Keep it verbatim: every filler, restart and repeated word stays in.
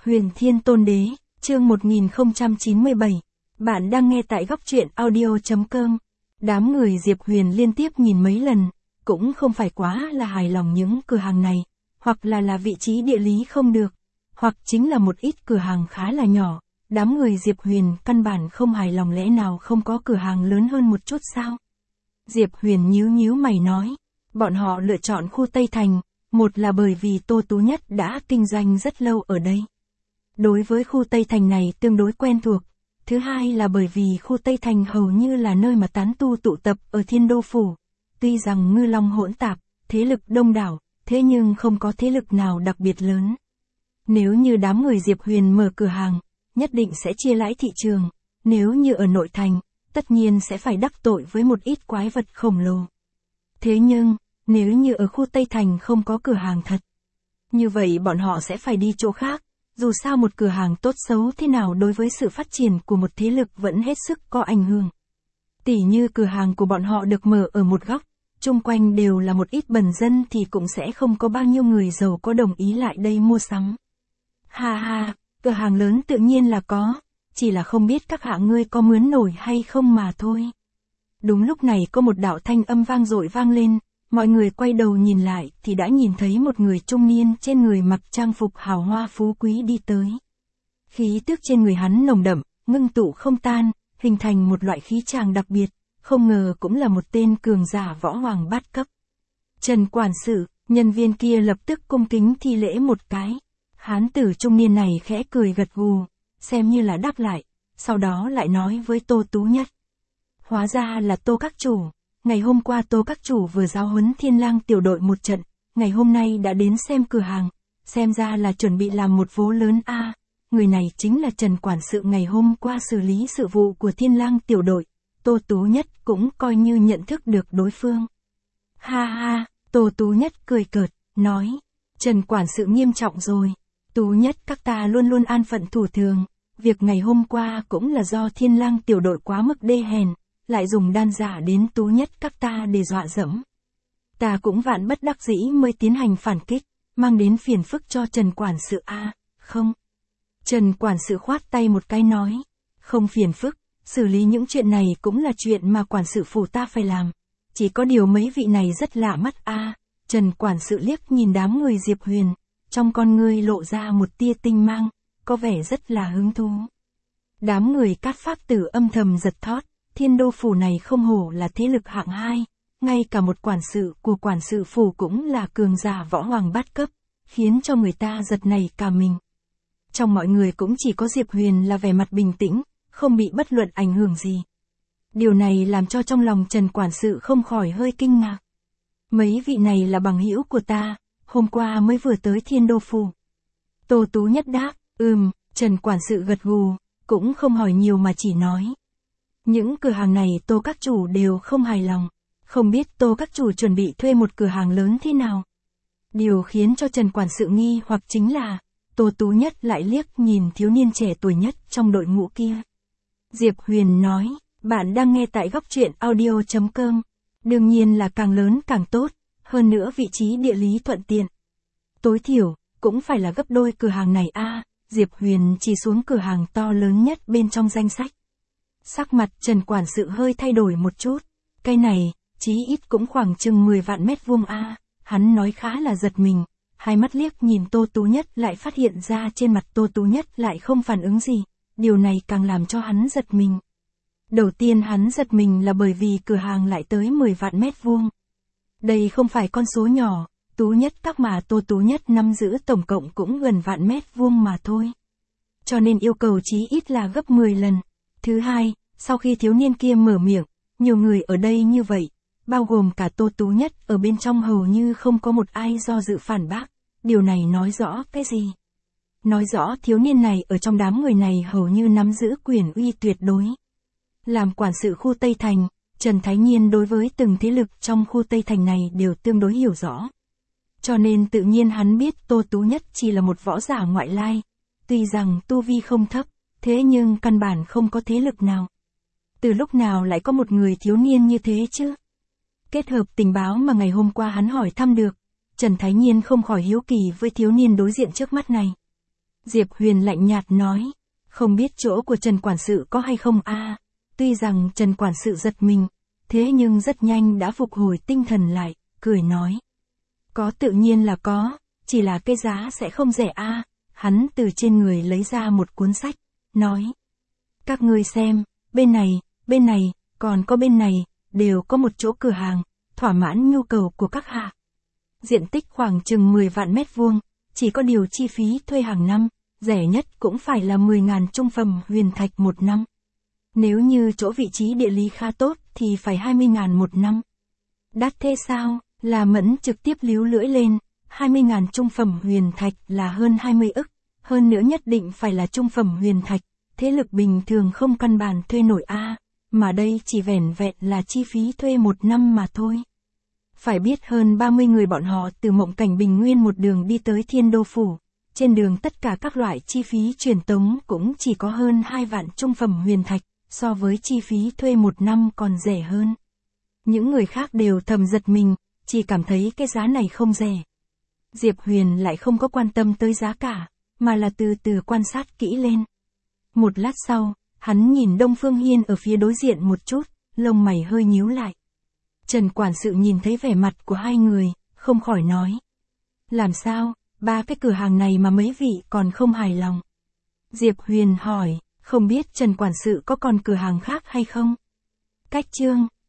Huyền Thiên Tôn Đế, chương một nghìn không trăm chín mươi bảy. Bạn đang nghe tại góc truyện audio.com. Đám người Diệp Huyền liên tiếp nhìn mấy lần, cũng không phải quá là hài lòng những cửa hàng này, hoặc là là vị trí địa lý không được, hoặc chính là một ít cửa hàng khá là nhỏ. Đám người Diệp Huyền căn bản không hài lòng, lẽ nào không có cửa hàng lớn hơn một chút sao? Diệp Huyền nhíu nhíu mày nói, bọn họ lựa chọn khu Tây Thành, một là bởi vì Tô Tú Nhất đã kinh doanh rất lâu ở đây. Đối với khu Tây Thành này tương đối quen thuộc. Thứ hai là bởi vì khu Tây Thành hầu như là nơi mà tán tu tụ tập ở Thiên Đô Phủ. Tuy rằng ngư long hỗn tạp, thế lực đông đảo, thế nhưng không có thế lực nào đặc biệt lớn. Nếu như đám người Diệp Huyền mở cửa hàng, nhất định sẽ chia lãi thị trường. Nếu như ở nội thành, tất nhiên sẽ phải đắc tội với một ít quái vật khổng lồ. Thế nhưng, nếu như ở khu Tây Thành không có cửa hàng thật, như vậy bọn họ sẽ phải đi chỗ khác. Dù sao một cửa hàng tốt xấu thế nào đối với sự phát triển của một thế lực vẫn hết sức có ảnh hưởng. Tỉ như cửa hàng của bọn họ được mở ở một góc, chung quanh đều là một ít bần dân thì cũng sẽ không có bao nhiêu người giàu có đồng ý lại đây mua sắm. Ha ha, cửa hàng lớn tự nhiên là có, chỉ là không biết các hạ ngươi có mướn nổi hay không mà thôi. Đúng lúc này có một đạo thanh âm vang dội vang lên, mọi người quay đầu nhìn lại thì đã nhìn thấy một người trung niên trên người mặc trang phục hào hoa phú quý đi tới. Khí tức trên người hắn nồng đậm, ngưng tụ không tan, hình thành một loại khí tràng đặc biệt, không ngờ cũng là một tên cường giả võ hoàng bát cấp. Trần quản sự, nhân viên kia lập tức cung kính thi lễ một cái. Hán tử trung niên này khẽ cười gật gù, xem như là đáp lại, sau đó lại nói với Tô Tú Nhất. Hóa ra là Tô các chủ. Ngày hôm qua Tô các chủ vừa giáo huấn Thiên Lang tiểu đội một trận, ngày hôm nay đã đến xem cửa hàng, xem ra là chuẩn bị làm một vố lớn a. À, người này chính là Trần quản sự ngày hôm qua xử lý sự vụ của Thiên Lang tiểu đội. Tô Tú Nhất cũng coi như nhận thức được đối phương. Ha ha, Tô Tú Nhất cười cợt, nói, Trần quản sự nghiêm trọng rồi. Tú Nhất các ta luôn luôn an phận thủ thường, việc ngày hôm qua cũng là do Thiên Lang tiểu đội quá mức đê hèn, lại dùng đan giả đến Tú Nhất các ta để dọa dẫm. Ta cũng vạn bất đắc dĩ mới tiến hành phản kích, mang đến phiền phức cho Trần quản sự a. À, không. Trần quản sự khoát tay một cái nói, không phiền phức, xử lý những chuyện này cũng là chuyện mà quản sự phủ ta phải làm. Chỉ có điều mấy vị này rất lạ mắt a. À, Trần quản sự liếc nhìn đám người Diệp Huyền, trong con ngươi lộ ra một tia tinh mang, có vẻ rất là hứng thú. Đám người Cát Phác Tử âm thầm giật thót. Thiên Đô Phủ này không hổ là thế lực hạng hai, ngay cả một quản sự của quản sự phủ cũng là cường giả võ hoàng bát cấp, khiến cho người ta giật nảy cả mình. Trong mọi người cũng chỉ có Diệp Huyền là vẻ mặt bình tĩnh, không bị bất luận ảnh hưởng gì. Điều này làm cho trong lòng Trần quản sự không khỏi hơi kinh ngạc. Mấy vị này là bằng hữu của ta, hôm qua mới vừa tới Thiên Đô Phủ. Tô Tú Nhất đáp, ừm, Trần quản sự gật gù, cũng không hỏi nhiều mà chỉ nói. Những cửa hàng này Tô các chủ đều không hài lòng, không biết Tô các chủ chuẩn bị thuê một cửa hàng lớn thế nào. Điều khiến cho Trần quản sự nghi hoặc chính là, Tô Tú Nhất lại liếc nhìn thiếu niên trẻ tuổi nhất trong đội ngũ kia. Diệp Huyền nói, bạn đang nghe tại góc truyện audio.com, đương nhiên là càng lớn càng tốt, hơn nữa vị trí địa lý thuận tiện. Tối thiểu, cũng phải là gấp đôi cửa hàng này a. À, Diệp Huyền chỉ xuống cửa hàng to lớn nhất bên trong danh sách. Sắc mặt Trần quản sự hơi thay đổi một chút, cái này, chí ít cũng khoảng chừng mười vạn mét vuông a. À, hắn nói khá là giật mình, hai mắt liếc nhìn Tô Tú Nhất lại phát hiện ra trên mặt Tô Tú Nhất lại không phản ứng gì, điều này càng làm cho hắn giật mình. Đầu tiên hắn giật mình là bởi vì cửa hàng lại tới mười vạn mét vuông. Đây không phải con số nhỏ, Tú Nhất các mà Tô Tú Nhất nắm giữ tổng cộng cũng gần vạn mét vuông mà thôi. Cho nên yêu cầu chí ít là gấp mười lần. Thứ hai, sau khi thiếu niên kia mở miệng, nhiều người ở đây như vậy, bao gồm cả Tô Tú Nhất ở bên trong hầu như không có một ai do dự phản bác. Điều này nói rõ cái gì? Nói rõ thiếu niên này ở trong đám người này hầu như nắm giữ quyền uy tuyệt đối. Làm quản sự khu Tây Thành, Trần Thái Nhiên đối với từng thế lực trong khu Tây Thành này đều tương đối hiểu rõ. Cho nên tự nhiên hắn biết Tô Tú Nhất chỉ là một võ giả ngoại lai. Tuy rằng tu vi không thấp, thế nhưng căn bản không có thế lực nào. Từ lúc nào lại có một người thiếu niên như thế chứ? Kết hợp tình báo mà ngày hôm qua hắn hỏi thăm được, Trần Thái Nhiên không khỏi hiếu kỳ với thiếu niên đối diện trước mắt này. Diệp Huyền lạnh nhạt nói. Không biết chỗ của Trần quản sự có hay không a? Tuy rằng Trần quản sự giật mình, thế nhưng rất nhanh đã phục hồi tinh thần lại, cười nói. Có tự nhiên là có, chỉ là cái giá sẽ không rẻ a. Hắn từ trên người lấy ra một cuốn sách, nói. Các ngươi xem, bên này, bên này, còn có bên này, đều có một chỗ cửa hàng, thỏa mãn nhu cầu của các hạ. Diện tích khoảng chừng mười vạn mét vuông, chỉ có điều chi phí thuê hàng năm, rẻ nhất cũng phải là mười ngàn trung phẩm huyền thạch một năm. Nếu như chỗ vị trí địa lý khá tốt thì phải hai mươi ngàn một năm. Đắt thế sao? Là Mẫn trực tiếp líu lưỡi lên, hai mươi ngàn trung phẩm huyền thạch là hơn hai mươi ức, hơn nữa nhất định phải là trung phẩm huyền thạch, thế lực bình thường không căn bản thuê nổi a, mà đây chỉ vẻn vẹn là chi phí thuê một năm mà thôi. Phải biết hơn ba mươi người bọn họ từ Mộng Cảnh Bình Nguyên một đường đi tới Thiên Đô Phủ, trên đường tất cả các loại chi phí truyền tống cũng chỉ có hơn hai vạn trung phẩm huyền thạch, so với chi phí thuê một năm còn rẻ hơn. Những người khác đều thầm giật mình, chỉ cảm thấy cái giá này không rẻ. Diệp Huyền lại không có quan tâm tới giá cả, mà là từ từ quan sát kỹ lên. Một lát sau, hắn nhìn Đông Phương Hiên ở phía đối diện một chút, lông mày hơi nhíu lại. Trần quản sự nhìn thấy vẻ mặt của hai người, không khỏi nói. Làm sao, ba cái cửa hàng này mà mấy vị còn không hài lòng? Diệp Huyền hỏi, không biết Trần quản sự có còn cửa hàng khác hay không? Cách chương